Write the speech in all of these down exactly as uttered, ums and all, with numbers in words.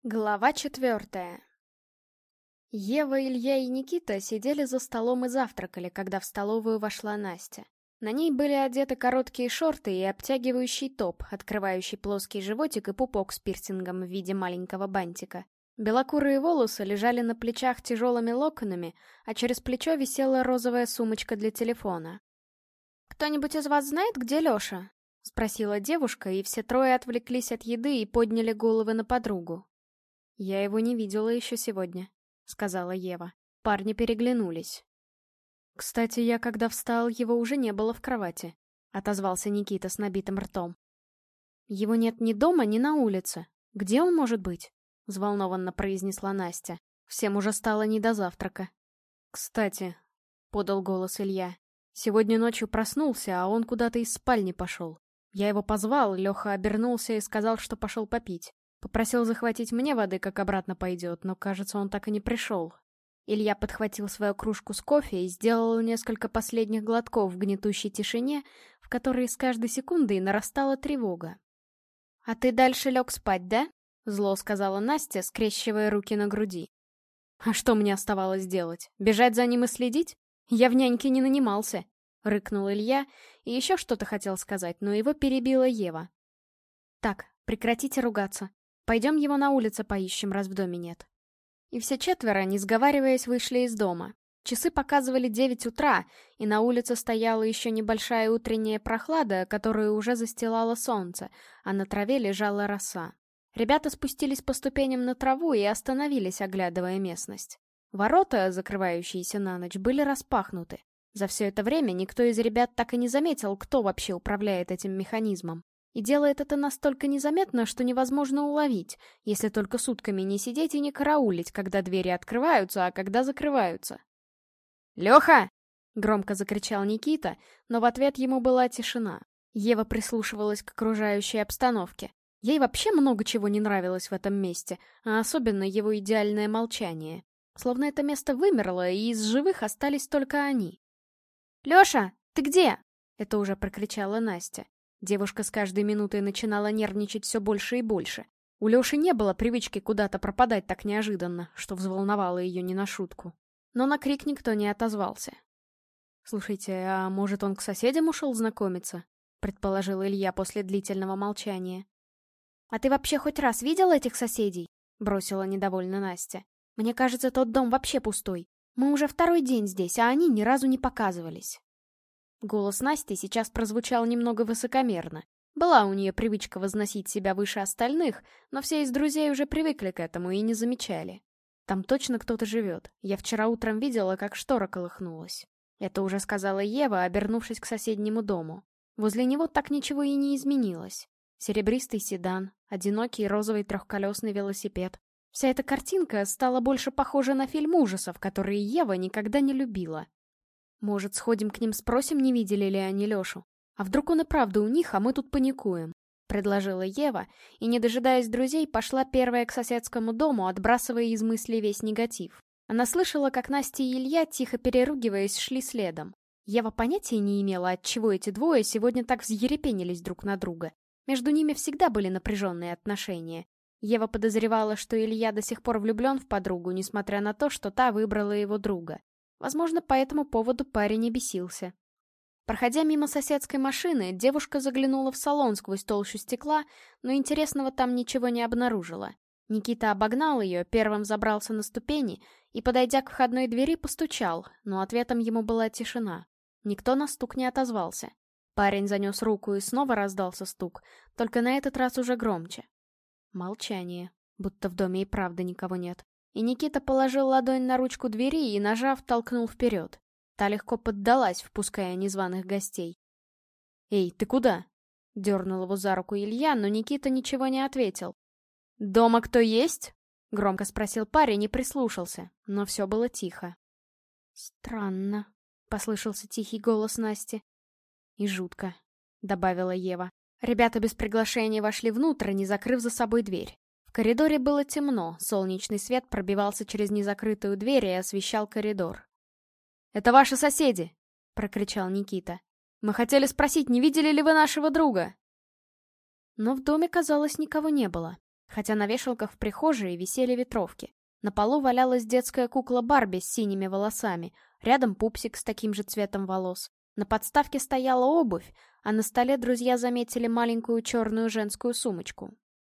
Глава четвертая. Ева, Илья и Никита сидели за столом и завтракали, когда в столовую вошла Настя. На ней были одеты короткие шорты и обтягивающий топ, открывающий плоский животик и пупок с пирсингом в виде маленького бантика. Белокурые волосы лежали на плечах тяжелыми локонами, а через плечо висела розовая сумочка для телефона. «Кто-нибудь из вас знает, где Леша?» — спросила девушка, и все трое отвлеклись от еды и подняли головы на подругу. «Я его не видела еще сегодня», — сказала Ева. Парни переглянулись. «Кстати, я когда встал, его уже не было в кровати», — отозвался Никита с набитым ртом. «Его нет ни дома, ни на улице. Где он может быть?» — взволнованно произнесла Настя. Всем уже стало не до завтрака. «Кстати», — подал голос Илья, — «сегодня ночью проснулся, а он куда-то из спальни пошел. Я его позвал, Леха обернулся и сказал, что пошел попить. Попросил захватить мне воды, как обратно пойдет, но, кажется, он так и не пришел». Илья подхватил свою кружку с кофе и сделал несколько последних глотков в гнетущей тишине, в которой с каждой секундой нарастала тревога. «А ты дальше лег спать, да?» — зло сказала Настя, скрещивая руки на груди. «А что мне оставалось делать? Бежать за ним и следить? Я в няньке не нанимался», — рыкнул Илья и еще что-то хотел сказать, но его перебила Ева. «Так, прекратите ругаться. Пойдем его на улице поищем, раз в доме нет». И все четверо, не сговариваясь, вышли из дома. Часы показывали девять утра, и на улице стояла еще небольшая утренняя прохлада, которую уже застилало солнце, а на траве лежала роса. Ребята спустились по ступеням на траву и остановились, оглядывая местность. Ворота, закрывающиеся на ночь, были распахнуты. За все это время никто из ребят так и не заметил, кто вообще управляет этим механизмом. И делает это настолько незаметно, что невозможно уловить, если только сутками не сидеть и не караулить, когда двери открываются, а когда закрываются. «Леха!» — громко закричал Никита, но в ответ ему была тишина. Ева прислушивалась к окружающей обстановке. Ей вообще много чего не нравилось в этом месте, а особенно его идеальное молчание. Словно это место вымерло, и из живых остались только они. «Леша, ты где?» — это уже прокричала Настя. Девушка с каждой минутой начинала нервничать все больше и больше. У Леши не было привычки куда-то пропадать так неожиданно, что взволновало ее не на шутку. Но на крик никто не отозвался. «Слушайте, а может, он к соседям ушел знакомиться?» — предположил Илья после длительного молчания. «А ты вообще хоть раз видел этих соседей?» — бросила недовольно Настя. «Мне кажется, тот дом вообще пустой. Мы уже второй день здесь, а они ни разу не показывались». Голос Насти сейчас прозвучал немного высокомерно. Была у нее привычка возносить себя выше остальных, но все из друзей уже привыкли к этому и не замечали. Там точно кто-то живет. Я вчера утром видела, как штора колыхнулась. Это уже сказала Ева, обернувшись к соседнему дому. Возле него так ничего и не изменилось. Серебристый седан, одинокий розовый трехколесный велосипед. Вся эта картинка стала больше похожа на фильм ужасов, которые Ева никогда не любила. «Может, сходим к ним, спросим, не видели ли они Лешу? А вдруг он и правда у них, а мы тут паникуем?» — предложила Ева, и, не дожидаясь друзей, пошла первая к соседскому дому, отбрасывая из мыслей весь негатив. Она слышала, как Настя и Илья, тихо переругиваясь, шли следом. Ева понятия не имела, отчего эти двое сегодня так взъерепенились друг на друга. Между ними всегда были напряженные отношения. Ева подозревала, что Илья до сих пор влюблен в подругу, несмотря на то, что та выбрала его друга. Возможно, по этому поводу парень и бесился. Проходя мимо соседской машины, девушка заглянула в салон сквозь толщу стекла, но интересного там ничего не обнаружила. Никита обогнал ее, первым забрался на ступени и, подойдя к входной двери, постучал, но ответом ему была тишина. Никто на стук не отозвался. Парень занес руку и снова раздался стук, только на этот раз уже громче. Молчание, будто в доме и правда никого нет. И Никита положил ладонь на ручку двери и, нажав, толкнул вперед. Та легко поддалась, впуская незваных гостей. «Эй, ты куда?» — дернул его за руку Илья, но Никита ничего не ответил. «Дома кто есть?» — громко спросил парень и прислушался, но все было тихо. «Странно», — послышался тихий голос Насти. «И жутко», — добавила Ева. Ребята без приглашения вошли внутрь, не закрыв за собой дверь. В коридоре было темно, солнечный свет пробивался через незакрытую дверь и освещал коридор. «Это ваши соседи!» — прокричал Никита. «Мы хотели спросить, не видели ли вы нашего друга?» Но в доме, казалось, никого не было. хотя на вешалках в прихожей висели ветровки. На полу валялась детская кукла Барби с синими волосами, рядом пупсик с таким же цветом волос. На подставке стояла обувь, а на столе друзья заметили маленькую черную женскую сумочку.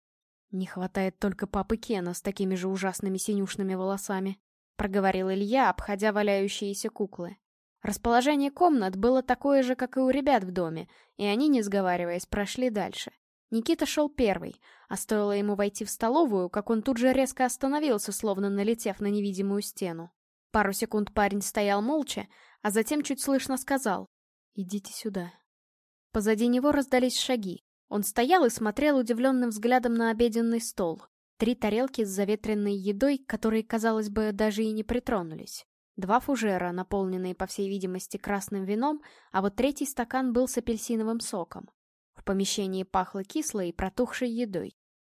«Не хватает только папы Кена с такими же ужасными синюшными волосами», — проговорил Илья, обходя валяющиеся куклы. Расположение комнат было такое же, как и у ребят в доме, и они, не сговариваясь, прошли дальше. Никита шел первый, а стоило ему войти в столовую, как он тут же резко остановился, словно налетев на невидимую стену. Пару секунд парень стоял молча, а затем чуть слышно сказал: «Идите сюда». Позади него раздались шаги. Он стоял и смотрел удивленным взглядом на обеденный стол. Три тарелки с заветренной едой, которые, казалось бы, даже и не притронулись. Два фужера, наполненные, по всей видимости, красным вином, а вот третий стакан был с апельсиновым соком. В помещении пахло кислой и протухшей едой.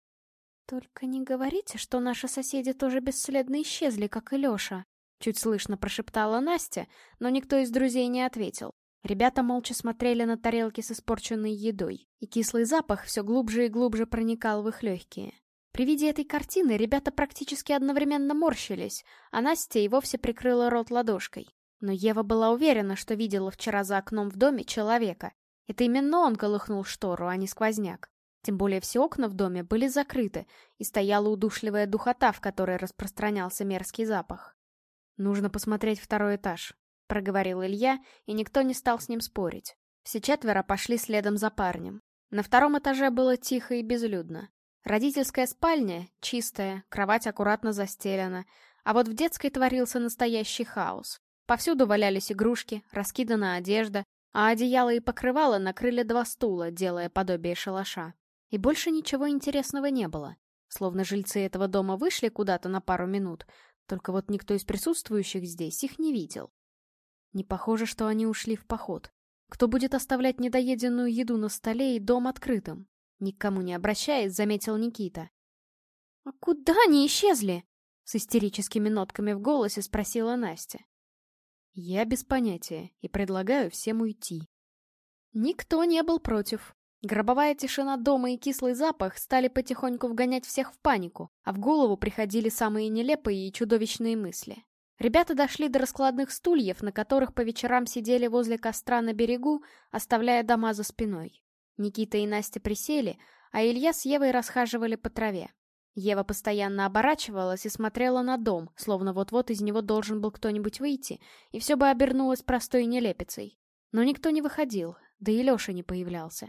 «Только не говорите, что наши соседи тоже бесследно исчезли, как и Леша», — чуть слышно прошептала Настя, но никто из друзей не ответил. Ребята молча смотрели на тарелки с испорченной едой, и кислый запах все глубже и глубже проникал в их легкие. При виде этой картины ребята практически одновременно морщились, а Настя и вовсе прикрыла рот ладошкой. Но Ева была уверена, что видела вчера за окном в доме человека. Это именно он колыхнул штору, а не сквозняк. Тем более все окна в доме были закрыты, и стояла удушливая духота, в которой распространялся мерзкий запах. «Нужно посмотреть второй этаж», — проговорил Илья, и никто не стал с ним спорить. Все четверо пошли следом за парнем. На втором этаже было тихо и безлюдно. Родительская спальня чистая, кровать аккуратно застелена, а вот в детской творился настоящий хаос. Повсюду валялись игрушки, раскидана одежда, а одеяло и покрывало накрыли два стула, делая подобие шалаша. И больше ничего интересного не было. Словно жильцы этого дома вышли куда-то на пару минут, только вот никто из присутствующих здесь их не видел. Не похоже, что они ушли в поход. Кто будет оставлять недоеденную еду на столе и дом открытым? Никому не обращаясь, заметил Никита. «А куда они исчезли?» С истерическими нотками в голосе спросила Настя. «Я без понятия и предлагаю всем уйти». Никто не был против. Гробовая тишина дома и кислый запах стали потихоньку вгонять всех в панику, а в голову приходили самые нелепые и чудовищные мысли. Ребята дошли до раскладных стульев, на которых по вечерам сидели возле костра на берегу, оставляя дома за спиной. Никита и Настя присели, а Илья с Евой расхаживали по траве. Ева постоянно оборачивалась и смотрела на дом, словно вот-вот из него должен был кто-нибудь выйти, и все бы обернулось простой нелепицей. Но никто не выходил, да и Леша не появлялся.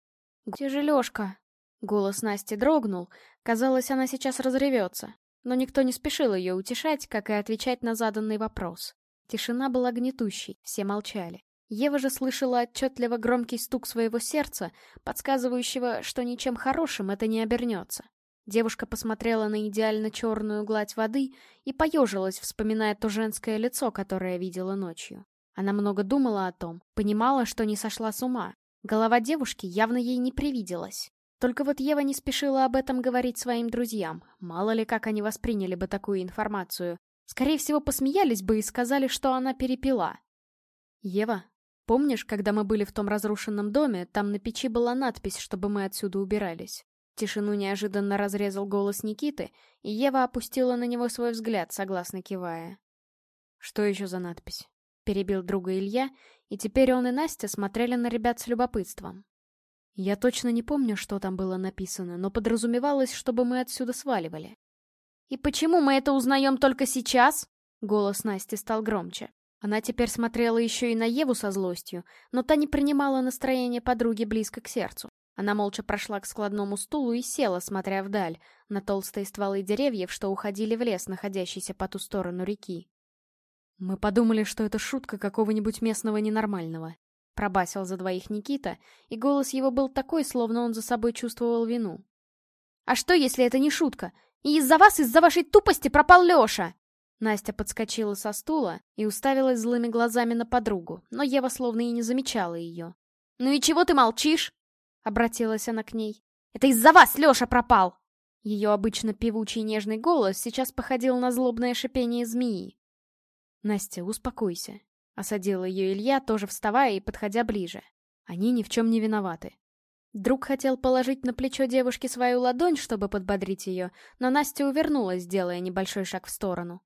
«Где же Лешка?» Голос Насти дрогнул, казалось, она сейчас разревется, но никто не спешил ее утешать, как и отвечать на заданный вопрос. Тишина была гнетущей, все молчали. Ева же слышала отчетливо громкий стук своего сердца, подсказывающего, что ничем хорошим это не обернется. Девушка посмотрела на идеально черную гладь воды и поежилась, вспоминая то женское лицо, которое видела ночью. Она много думала о том, понимала, что не сошла с ума. Голова девушки явно ей не привиделась. Только вот Ева не спешила об этом говорить своим друзьям. Мало ли, как они восприняли бы такую информацию. Скорее всего, посмеялись бы и сказали, что она перепила. «Ева, помнишь, когда мы были в том разрушенном доме, там на печи была надпись, чтобы мы отсюда убирались?» Тишину неожиданно разрезал голос Никиты, и Ева опустила на него свой взгляд, согласно кивая. «Что еще за надпись?» — перебил друга Илья, и теперь он и Настя смотрели на ребят с любопытством. «Я точно не помню, что там было написано, но подразумевалось, чтобы мы отсюда сваливали». «И почему мы это узнаем только сейчас?» — голос Насти стал громче. Она теперь смотрела еще и на Еву со злостью, но та не принимала настроение подруги близко к сердцу. Она молча прошла к складному стулу и села, смотря вдаль, на толстые стволы деревьев, что уходили в лес, находящийся по ту сторону реки. «Мы подумали, что это шутка какого-нибудь местного ненормального», — пробасил за двоих Никита, и голос его был такой, словно он за собой чувствовал вину. «А что, если это не шутка? И из-за вас, из-за вашей тупости пропал Леша!» Настя подскочила со стула и уставилась злыми глазами на подругу, но Ева словно и не замечала ее. «Ну и чего ты молчишь?» — обратилась она к ней. «Это из-за вас Леша пропал!» Ее обычно певучий нежный голос сейчас походил на злобное шипение змеи. «Настя, успокойся», — осадил ее Илья, тоже вставая и подходя ближе. «Они ни в чем не виноваты». Друг хотел положить на плечо девушки свою ладонь, чтобы подбодрить ее, но Настя увернулась, делая небольшой шаг в сторону.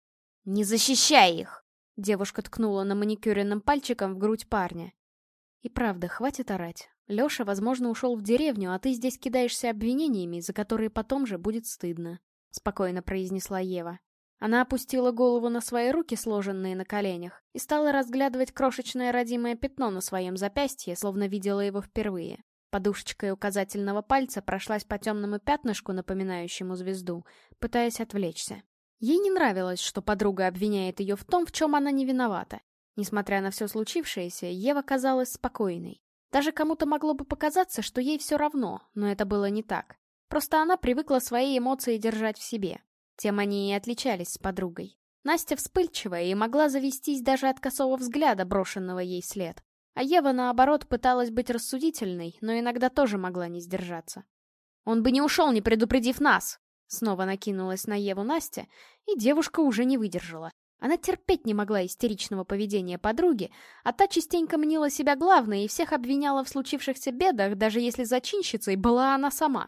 «Не защищай их!» — девушка ткнула на маникюренным пальчиком в грудь парня. «И правда, хватит орать. Леша, возможно, ушел в деревню, а ты здесь кидаешься обвинениями, за которые потом же будет стыдно», — спокойно произнесла Ева. Она опустила голову на свои руки, сложенные на коленях, и стала разглядывать крошечное родимое пятно на своем запястье, словно видела его впервые. Подушечкой указательного пальца прошлась по темному пятнышку, напоминающему звезду, пытаясь отвлечься. Ей не нравилось, что подруга обвиняет ее в том, в чем она не виновата. Несмотря на все случившееся, Ева казалась спокойной. Даже кому-то могло бы показаться, что ей все равно, но это было не так. Просто она привыкла свои эмоции держать в себе. Тем они и отличались с подругой. Настя вспыльчивая и могла завестись даже от косого взгляда, брошенного ей вслед. А Ева, наоборот, пыталась быть рассудительной, но иногда тоже могла не сдержаться. «Он бы не ушел, не предупредив нас!» Снова накинулась на Еву Настя, и девушка уже не выдержала. Она терпеть не могла истеричного поведения подруги, а та частенько мнила себя главной и всех обвиняла в случившихся бедах, даже если зачинщицей была она сама.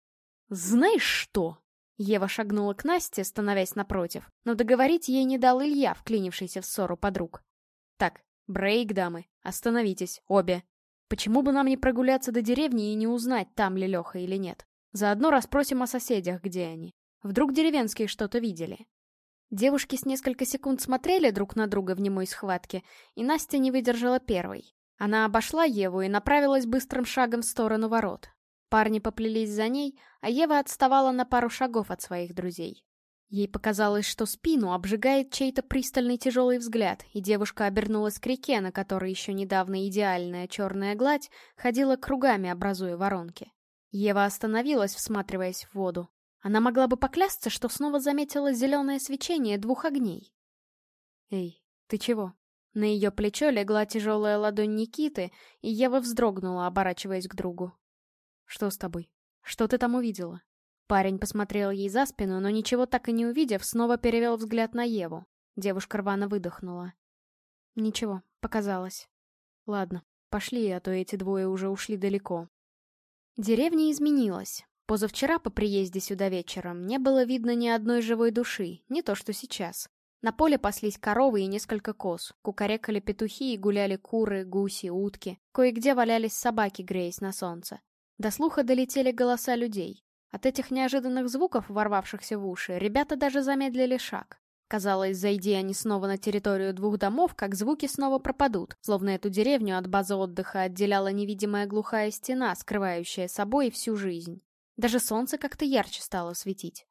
«Знаешь что?» Ева шагнула к Насте, становясь напротив, но договорить ей не дал Илья, вклинившийся в ссору подруг. «Так, брейк, дамы, остановитесь, обе. Почему бы нам не прогуляться до деревни и не узнать, там ли Леха или нет? Заодно расспросим о соседях, где они. Вдруг деревенские что-то видели». Девушки с несколько секунд смотрели друг на друга в немой схватке, и Настя не выдержала первой. Она обошла Еву и направилась быстрым шагом в сторону ворот. Парни поплелись за ней, а Ева отставала на пару шагов от своих друзей. Ей показалось, что спину обжигает чей-то пристальный тяжелый взгляд, и девушка обернулась к реке, на которой еще недавно идеальная черная гладь ходила кругами, образуя воронки. Ева остановилась, всматриваясь в воду. Она могла бы поклясться, что снова заметила зеленое свечение двух огней. «Эй, ты чего?» На ее плечо легла тяжелая ладонь Никиты, и Ева вздрогнула, оборачиваясь к другу. «Что с тобой? Что ты там увидела?» Парень посмотрел ей за спину, но ничего так и не увидев, снова перевел взгляд на Еву. Девушка рвано выдохнула. «Ничего, показалось. Ладно, пошли, а то эти двое уже ушли далеко». Деревня изменилась. Позавчера по приезде сюда вечером не было видно ни одной живой души, не то что сейчас. На поле паслись коровы и несколько коз, кукарекали петухи и гуляли куры, гуси, утки. Кое-где валялись собаки, греясь на солнце. До слуха долетели голоса людей. От этих неожиданных звуков, ворвавшихся в уши, ребята даже замедлили шаг. Казалось, зайди они снова на территорию двух домов, как звуки снова пропадут, словно эту деревню от базы отдыха отделяла невидимая глухая стена, скрывающая собой всю жизнь. Даже солнце как-то ярче стало светить.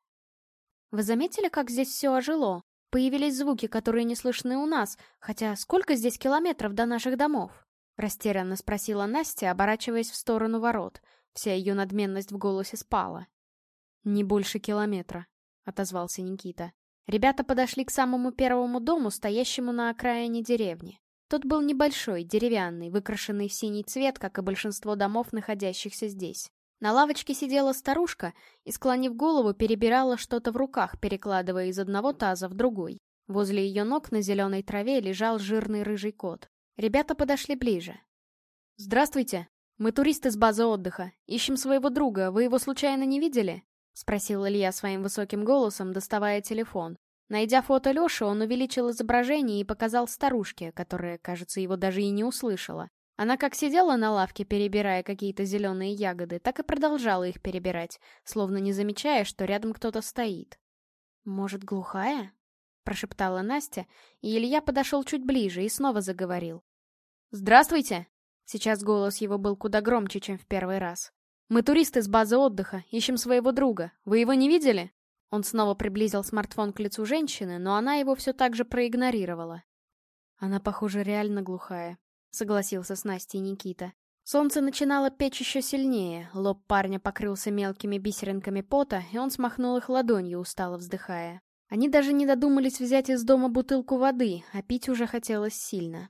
Вы заметили, как здесь все ожило? Появились звуки, которые не слышны у нас, хотя сколько здесь километров до наших домов? Растерянно спросила Настя, оборачиваясь в сторону ворот. Вся ее надменность в голосе спала. «Не больше километра», — отозвался Никита. Ребята подошли к самому первому дому, стоящему на окраине деревни. Тот был небольшой, деревянный, выкрашенный в синий цвет, как и большинство домов, находящихся здесь. На лавочке сидела старушка и, склонив голову, перебирала что-то в руках, перекладывая из одного таза в другой. Возле ее ног на зеленой траве лежал жирный рыжий кот. Ребята подошли ближе. «Здравствуйте! Мы туристы с базы отдыха. Ищем своего друга. Вы его случайно не видели?» — спросил Илья своим высоким голосом, доставая телефон. Найдя фото Леши, он увеличил изображение и показал старушке, которая, кажется, его даже и не услышала. Она как сидела на лавке, перебирая какие-то зеленые ягоды, так и продолжала их перебирать, словно не замечая, что рядом кто-то стоит. «Может, глухая?» — прошептала Настя, и Илья подошел чуть ближе и снова заговорил. «Здравствуйте!» Сейчас голос его был куда громче, чем в первый раз. «Мы туристы с базы отдыха, ищем своего друга. Вы его не видели?» Он снова приблизил смартфон к лицу женщины, но она его все так же проигнорировала. «Она, похоже, реально глухая», — согласился с Настей Никита. Солнце начинало печь еще сильнее, лоб парня покрылся мелкими бисеринками пота, и он смахнул их ладонью, устало вздыхая. Они даже не додумались взять из дома бутылку воды, а пить уже хотелось сильно.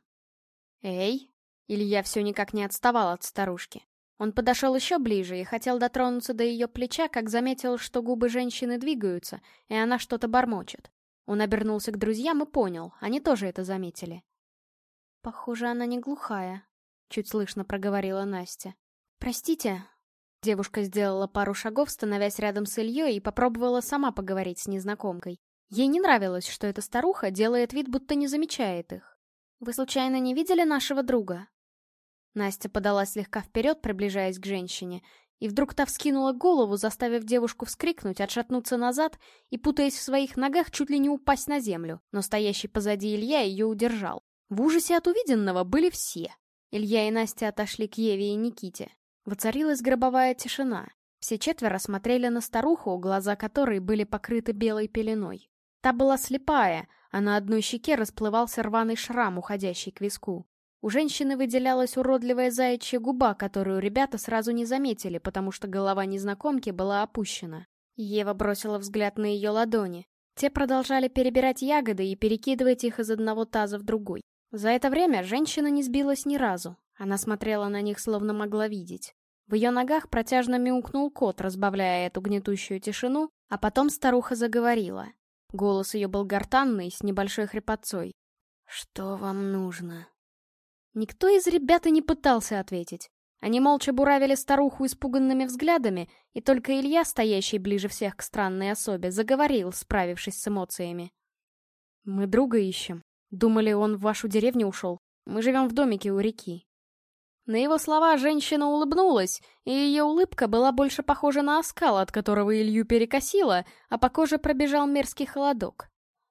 «Эй!» Илья все никак не отставал от старушки. Он подошел еще ближе и хотел дотронуться до ее плеча, как заметил, что губы женщины двигаются, и она что-то бормочет. Он обернулся к друзьям и понял, они тоже это заметили. «Похоже, она не глухая», — чуть слышно проговорила Настя. «Простите». Девушка сделала пару шагов, становясь рядом с Ильей, и попробовала сама поговорить с незнакомкой. Ей не нравилось, что эта старуха делает вид, будто не замечает их. «Вы случайно не видели нашего друга?» Настя подалась слегка вперед, приближаясь к женщине, и вдруг та вскинула голову, заставив девушку вскрикнуть, отшатнуться назад и, путаясь в своих ногах, чуть ли не упасть на землю, но стоящий позади Илья ее удержал. В ужасе от увиденного были все. Илья и Настя отошли к Еве и Никите. Воцарилась гробовая тишина. Все четверо смотрели на старуху, глаза которой были покрыты белой пеленой. Та была слепая, а на одной щеке расплывался рваный шрам, уходящий к виску. У женщины выделялась уродливая заячья губа, которую ребята сразу не заметили, потому что голова незнакомки была опущена. Ева бросила взгляд на ее ладони. Те продолжали перебирать ягоды и перекидывать их из одного таза в другой. За это время женщина не сбилась ни разу. Она смотрела на них, словно могла видеть. В ее ногах протяжно мяукнул кот, разбавляя эту гнетущую тишину, а потом старуха заговорила. Голос ее был гортанный, с небольшой хрипотцой. «Что вам нужно?» Никто из ребят и не пытался ответить. Они молча буравили старуху испуганными взглядами, и только Илья, стоящий ближе всех к странной особе, заговорил, справившись с эмоциями. «Мы друга ищем. Думали, он в вашу деревню ушел. Мы живем в домике у реки». На его слова женщина улыбнулась, и ее улыбка была больше похожа на оскал, от которого Илью перекосило, а по коже пробежал мерзкий холодок.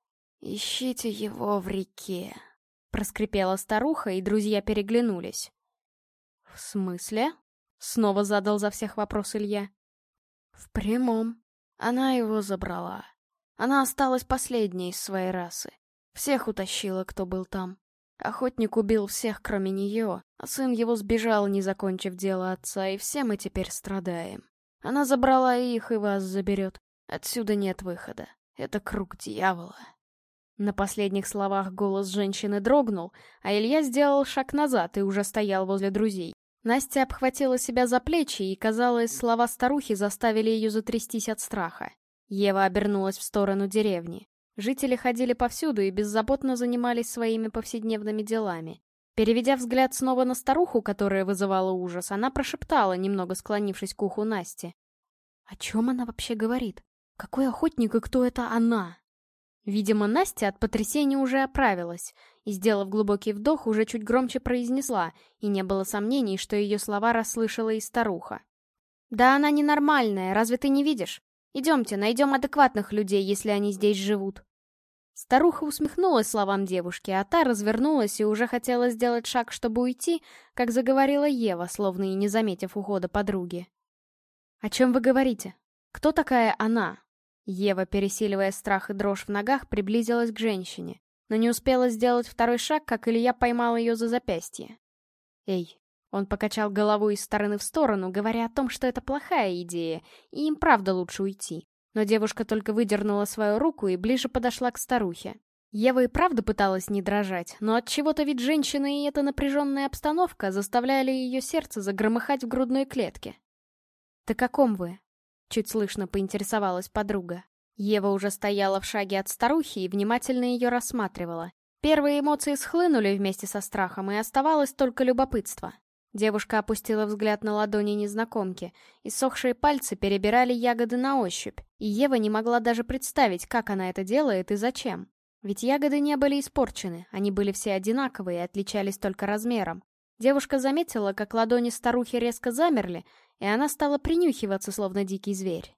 «Ищите его в реке», — проскрипела старуха, и друзья переглянулись. «В смысле?» — снова задал за всех вопрос Илья. «В прямом. Она его забрала. Она осталась последней из своей расы. Всех утащила, кто был там. Охотник убил всех, кроме нее, а сын его сбежал, не закончив дело отца, и все мы теперь страдаем. Она забрала их, и вас заберет. Отсюда нет выхода. Это круг дьявола». На последних словах голос женщины дрогнул, а Илья сделал шаг назад и уже стоял возле друзей. Настя обхватила себя за плечи, и, казалось, слова старухи заставили ее затрястись от страха. Ева обернулась в сторону деревни. Жители ходили повсюду и беззаботно занимались своими повседневными делами. Переведя взгляд снова на старуху, которая вызывала ужас, она прошептала, немного склонившись к уху Насти. «О чем она вообще говорит? Какой охотник и кто это она?» Видимо, Настя от потрясения уже оправилась и, сделав глубокий вдох, уже чуть громче произнесла, и не было сомнений, что ее слова расслышала и старуха. «Да она ненормальная, разве ты не видишь? Идемте, найдем адекватных людей, если они здесь живут». Старуха усмехнулась словам девушки, а та развернулась и уже хотела сделать шаг, чтобы уйти, как заговорила Ева, словно и не заметив ухода подруги. «О чем вы говорите? Кто такая она?» Ева, пересиливая страх и дрожь в ногах, приблизилась к женщине, но не успела сделать второй шаг, как Илья поймал ее за запястье. «Эй!» Он покачал головой из стороны в сторону, говоря о том, что это плохая идея, и им правда лучше уйти. Но девушка только выдернула свою руку и ближе подошла к старухе. Ева и правда пыталась не дрожать, но от чего-то вид женщины и эта напряженная обстановка заставляли ее сердце загромыхать в грудной клетке. «Так о ком вы?» — чуть слышно поинтересовалась подруга. Ева уже стояла в шаге от старухи и внимательно ее рассматривала. Первые эмоции схлынули вместе со страхом, и оставалось только любопытство. Девушка опустила взгляд на ладони незнакомки, и ссохшие пальцы перебирали ягоды на ощупь, и Ева не могла даже представить, как она это делает и зачем. Ведь ягоды не были испорчены, они были все одинаковые и отличались только размером. Девушка заметила, как ладони старухи резко замерли, и она стала принюхиваться, словно дикий зверь.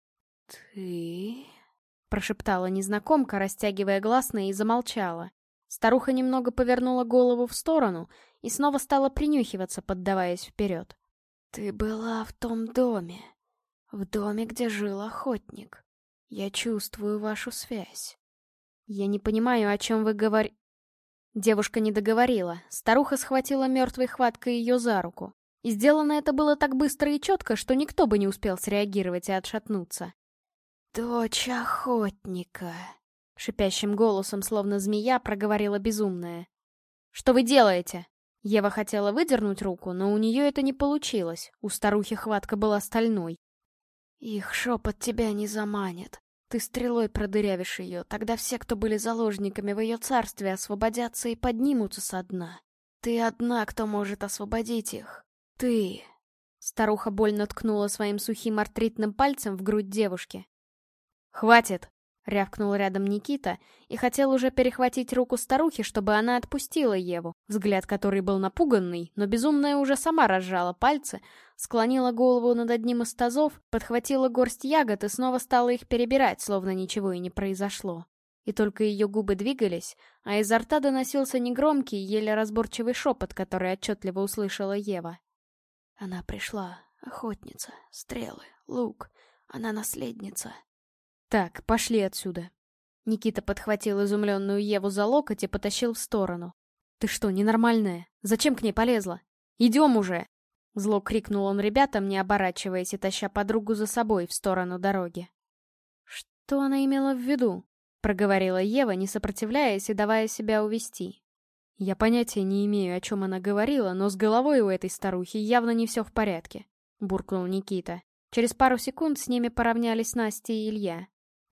«Ты...» — прошептала незнакомка, растягивая гласные, и замолчала. Старуха немного повернула голову в сторону и снова стала принюхиваться, поддаваясь вперед. «Ты была в том доме, в доме, где жил охотник. Я чувствую вашу связь». «Я не понимаю, о чем вы говорите...» Девушка не договорила. Старуха схватила мертвой хваткой ее за руку. И сделано это было так быстро и четко, что никто бы не успел среагировать и отшатнуться. «Дочь охотника», — шипящим голосом, словно змея, проговорила безумная. «Что вы делаете?» Ева хотела выдернуть руку, но у нее это не получилось. У старухи хватка была стальной. «Их шепот тебя не заманит. Ты стрелой продырявишь ее, тогда все, кто были заложниками в ее царстве, освободятся и поднимутся со дна. Ты одна, кто может освободить их. Ты...» Старуха больно ткнула своим сухим артритным пальцем в грудь девушки. «Хватит!» — рявкнул рядом Никита и хотел уже перехватить руку старухи, чтобы она отпустила Еву, взгляд которой был напуганный, но безумная уже сама разжала пальцы, склонила голову над одним из тазов, подхватила горсть ягод и снова стала их перебирать, словно ничего и не произошло. И только ее губы двигались, а изо рта доносился негромкий, еле разборчивый шепот, который отчетливо услышала Ева. «Она пришла, охотница, стрелы, лук, она наследница». «Так, пошли отсюда». Никита подхватил изумленную Еву за локоть и потащил в сторону. «Ты что, ненормальная? Зачем к ней полезла? Идем уже!» Зло крикнул он ребятам, не оборачиваясь и таща подругу за собой в сторону дороги. «Что она имела в виду?» — проговорила Ева, не сопротивляясь и давая себя увести. «Я понятия не имею, о чем она говорила, но с головой у этой старухи явно не все в порядке», — буркнул Никита. Через пару секунд с ними поравнялись Настя и Илья.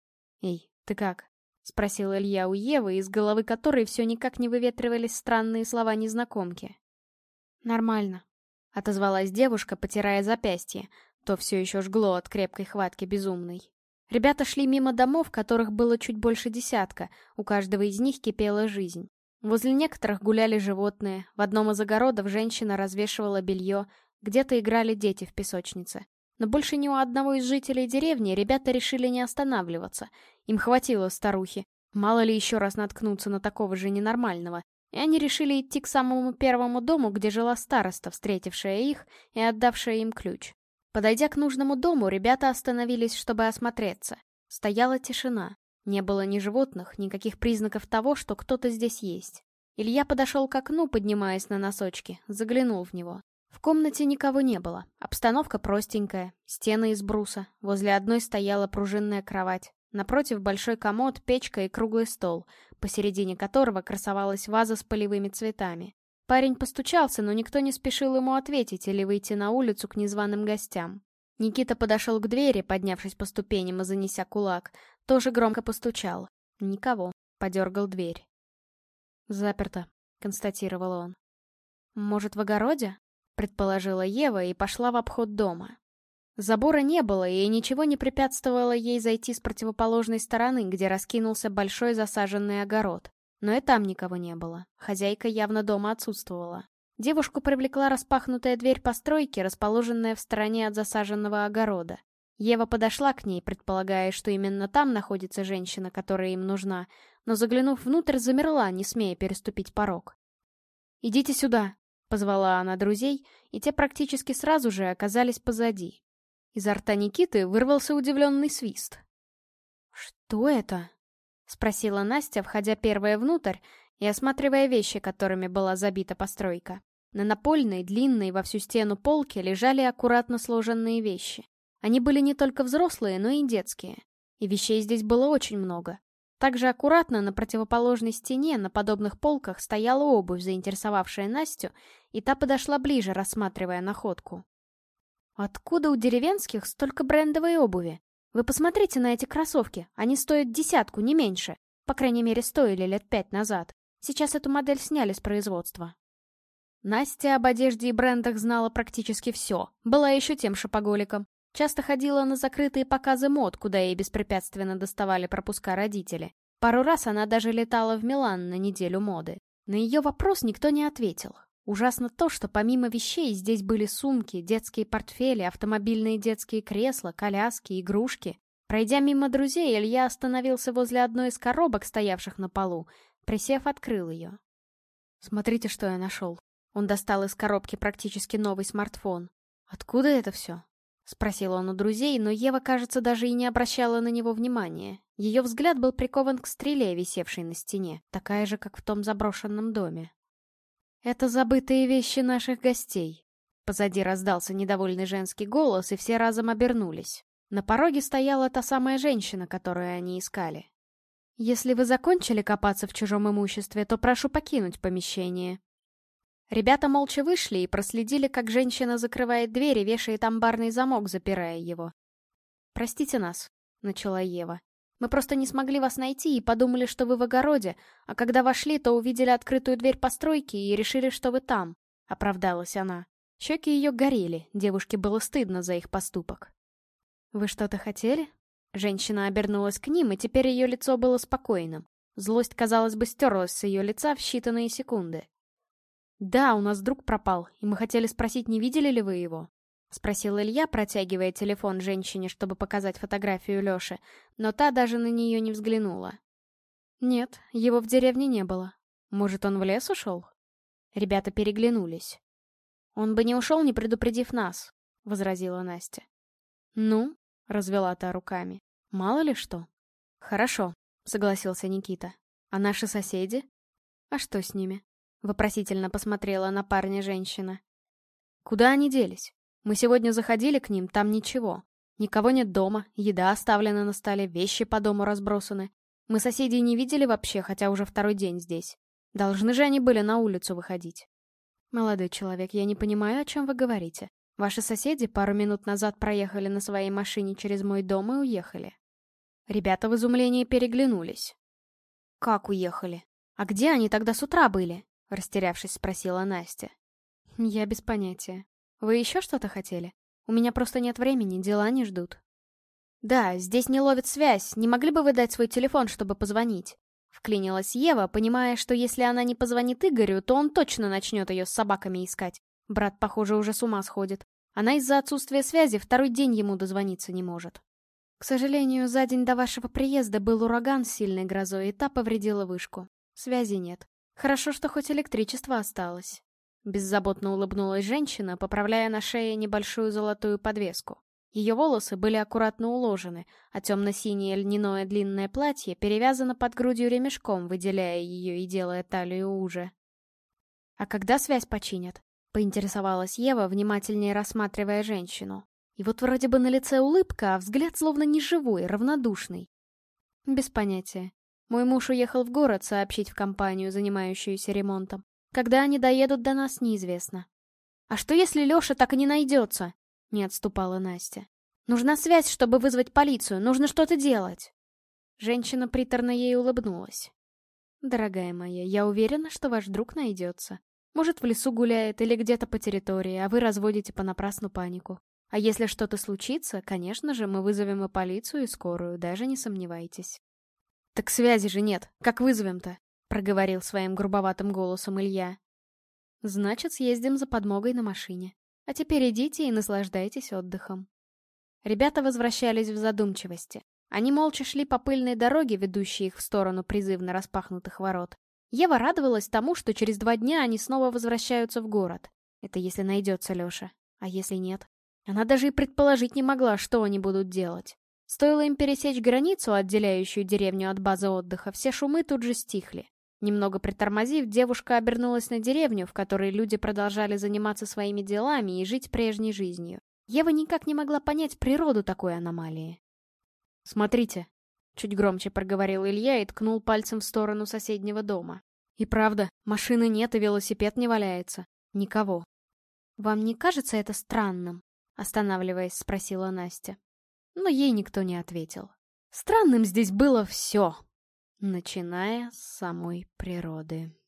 «Эй, ты как?» — спросил Илья у Евы, из головы которой все никак не выветривались странные слова незнакомки. «Нормально», — отозвалась девушка, потирая запястье, то все еще жгло от крепкой хватки безумной. Ребята шли мимо домов, которых было чуть больше десятка, у каждого из них кипела жизнь. Возле некоторых гуляли животные, в одном из огородов женщина развешивала белье, где-то играли дети в песочнице. Но больше ни у одного из жителей деревни ребята решили не останавливаться. Им хватило старухи. Мало ли еще раз наткнуться на такого же ненормального. И они решили идти к самому первому дому, где жила староста, встретившая их и отдавшая им ключ. Подойдя к нужному дому, ребята остановились, чтобы осмотреться. Стояла тишина. Не было ни животных, никаких признаков того, что кто-то здесь есть. Илья подошел к окну, поднимаясь на носочки, заглянул в него. В комнате никого не было. Обстановка простенькая, стены из бруса. Возле одной стояла пружинная кровать. Напротив большой комод, печка и круглый стол, посередине которого красовалась ваза с полевыми цветами. Парень постучался, но никто не спешил ему ответить или выйти на улицу к незваным гостям. Никита подошел к двери, поднявшись по ступеням и занеся кулак. Тоже громко постучал. Никого. Подергал дверь. «Заперто», — констатировал он. «Может, в огороде?» — предположила Ева и пошла в обход дома. Забора не было, и ничего не препятствовало ей зайти с противоположной стороны, где раскинулся большой засаженный огород. Но и там никого не было. Хозяйка явно дома отсутствовала. Девушку привлекла распахнутая дверь постройки, расположенная в стороне от засаженного огорода. Ева подошла к ней, предполагая, что именно там находится женщина, которая им нужна, но, заглянув внутрь, замерла, не смея переступить порог. «Идите сюда!» — позвала она друзей, и те практически сразу же оказались позади. Изо рта Никиты вырвался удивленный свист. «Что это?» — спросила Настя, входя первая внутрь и осматривая вещи, которыми была забита постройка. На напольной, длинной, во всю стену полке лежали аккуратно сложенные вещи. Они были не только взрослые, но и детские. И вещей здесь было очень много. Также аккуратно на противоположной стене на подобных полках стояла обувь, заинтересовавшая Настю, и та подошла ближе, рассматривая находку. «Откуда у деревенских столько брендовой обуви? Вы посмотрите на эти кроссовки, они стоят десятку, не меньше. По крайней мере, стоили лет пять назад. Сейчас эту модель сняли с производства». Настя об одежде и брендах знала практически все, была еще тем шопоголиком. Часто ходила на закрытые показы мод, куда ей беспрепятственно доставали пропуска родители. Пару раз она даже летала в Милан на неделю моды. На ее вопрос никто не ответил. Ужасно то, что помимо вещей здесь были сумки, детские портфели, автомобильные детские кресла, коляски, игрушки. Пройдя мимо друзей, Илья остановился возле одной из коробок, стоявших на полу. Присев, открыл ее. «Смотрите, что я нашел». Он достал из коробки практически новый смартфон. «Откуда это все?» — спросил он у друзей, но Ева, кажется, даже и не обращала на него внимания. Ее взгляд был прикован к стреле, висевшей на стене, такая же, как в том заброшенном доме. «Это забытые вещи наших гостей». Позади раздался недовольный женский голос, и все разом обернулись. На пороге стояла та самая женщина, которую они искали. «Если вы закончили копаться в чужом имуществе, то прошу покинуть помещение». Ребята молча вышли и проследили, как женщина закрывает дверь и вешает амбарный замок, запирая его. «Простите нас», — начала Ева. «Мы просто не смогли вас найти и подумали, что вы в огороде, а когда вошли, то увидели открытую дверь постройки и решили, что вы там», — оправдалась она. Щеки ее горели, девушке было стыдно за их поступок. «Вы что-то хотели?» Женщина обернулась к ним, и теперь ее лицо было спокойным. Злость, казалось бы, стерлась с ее лица в считанные секунды. «Да, у нас друг пропал, и мы хотели спросить, не видели ли вы его?» — спросил Илья, протягивая телефон женщине, чтобы показать фотографию Лёши, но та даже на нее не взглянула. «Нет, его в деревне не было. Может, он в лес ушел?» Ребята переглянулись. «Он бы не ушел, не предупредив нас», — возразила Настя. «Ну?» — развела та руками. «Мало ли что». «Хорошо», — согласился Никита. «А наши соседи?» «А что с ними?» — вопросительно посмотрела на парня женщина. «Куда они делись? Мы сегодня заходили к ним, там ничего. Никого нет дома, еда оставлена на столе, вещи по дому разбросаны. Мы соседей не видели вообще, хотя уже второй день здесь. Должны же они были на улицу выходить». «Молодой человек, я не понимаю, о чем вы говорите. Ваши соседи пару минут назад проехали на своей машине через мой дом и уехали». Ребята в изумлении переглянулись. «Как уехали? А где они тогда с утра были?» — растерявшись, спросила Настя. «Я без понятия. Вы еще что-то хотели? У меня просто нет времени, дела не ждут». «Да, здесь не ловит связь. Не могли бы вы дать свой телефон, чтобы позвонить?» Вклинилась Ева, понимая, что если она не позвонит Игорю, то он точно начнет ее с собаками искать. Брат, похоже, уже с ума сходит. Она из-за отсутствия связи второй день ему дозвониться не может. «К сожалению, за день до вашего приезда был ураган с сильной грозой, и та повредила вышку. Связи нет. Хорошо, что хоть электричество осталось». Беззаботно улыбнулась женщина, поправляя на шее небольшую золотую подвеску. Ее волосы были аккуратно уложены, а темно-синее льняное длинное платье перевязано под грудью ремешком, выделяя ее и делая талию уже. «А когда связь починят?» — поинтересовалась Ева, внимательнее рассматривая женщину. И вот вроде бы на лице улыбка, а взгляд словно неживой, равнодушный. «Без понятия. Мой муж уехал в город сообщить в компанию, занимающуюся ремонтом. Когда они доедут до нас, неизвестно». «А что, если Леша так и не найдется?» — не отступала Настя. «Нужна связь, чтобы вызвать полицию. Нужно что-то делать». Женщина приторно ей улыбнулась. «Дорогая моя, я уверена, что ваш друг найдется. Может, в лесу гуляет или где-то по территории, а вы разводите понапрасну панику. А если что-то случится, конечно же, мы вызовем и полицию, и скорую, даже не сомневайтесь». «Так связи же нет. Как вызовем-то?» — проговорил своим грубоватым голосом Илья. «Значит, съездим за подмогой на машине. А теперь идите и наслаждайтесь отдыхом». Ребята возвращались в задумчивости. Они молча шли по пыльной дороге, ведущей их в сторону призывно распахнутых ворот. Ева радовалась тому, что через два дня они снова возвращаются в город. Это если найдется Леша. А если нет? Она даже и предположить не могла, что они будут делать. Стоило им пересечь границу, отделяющую деревню от базы отдыха, все шумы тут же стихли. Немного притормозив, девушка обернулась на деревню, в которой люди продолжали заниматься своими делами и жить прежней жизнью. Ева никак не могла понять природу такой аномалии. «Смотрите», — чуть громче проговорил Илья и ткнул пальцем в сторону соседнего дома. «И правда, машины нет и велосипед не валяется. Никого». «Вам не кажется это странным?» — останавливаясь, спросила Настя. Но ей никто не ответил. Странным здесь было все, начиная с самой природы.